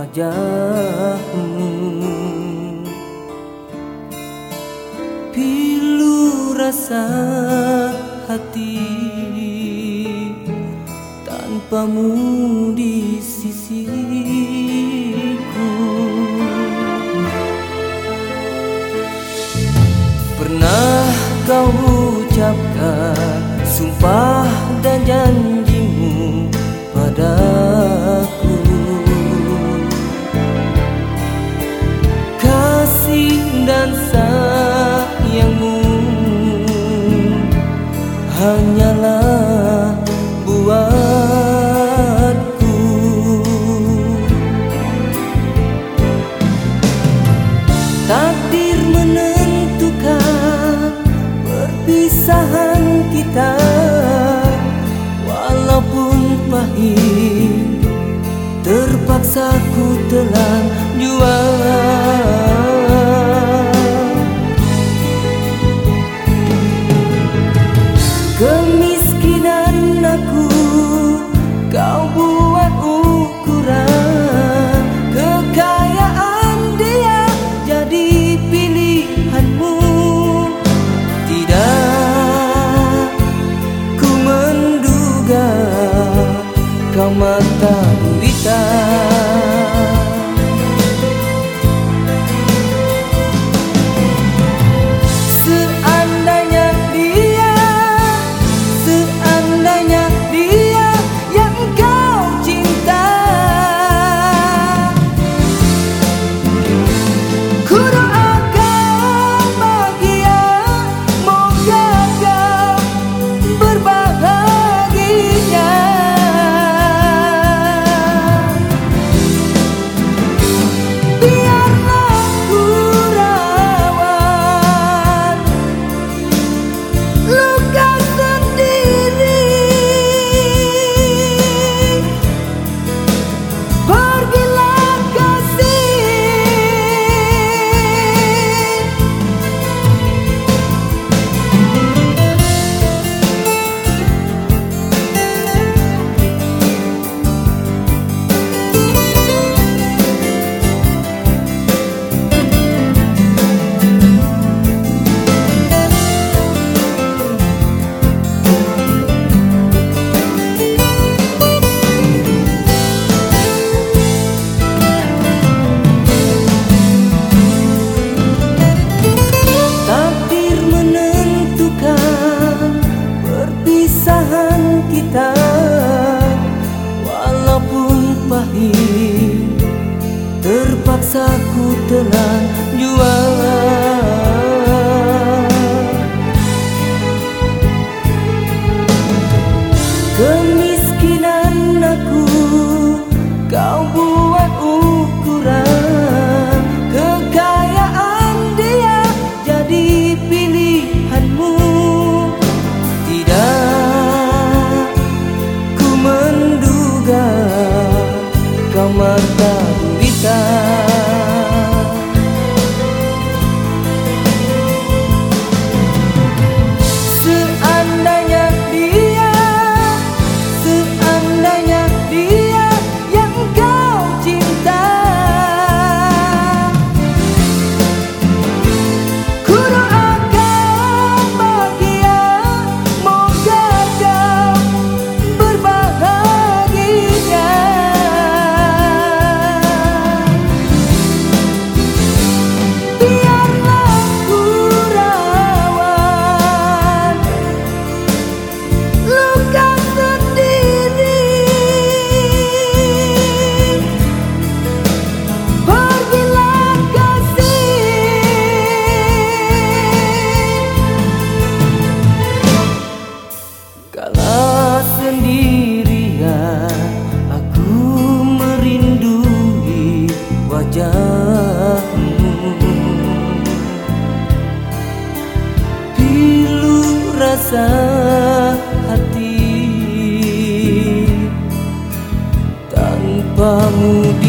wajahmu, pilu rasa hati tanpamu di sisiku. Pernah kau ucapkan sumpah dan janjimu padaku, kasih dan sayangmu hanyalah buatku. Takdir menentukan perpisahan kita, walaupun pahit terpaksa ku telan jua. Kemiskinan aku kau buat ukuran, kekayaan dia jadi pilihanmu. Tidak ku menduga kau mata duita. Perpisahan kita walaupun pahit terpaksa ku telan jua. Kemiskinan aku kau buat ukuran, kekayaan dia jadi pilihanmu. Kau mata duita. Seandainya dia yang kau cinta, ku doakan bahagia, moga kau berbahagia. Kala sendirian aku merindui wajahmu, pilu rasa hati tanpamu.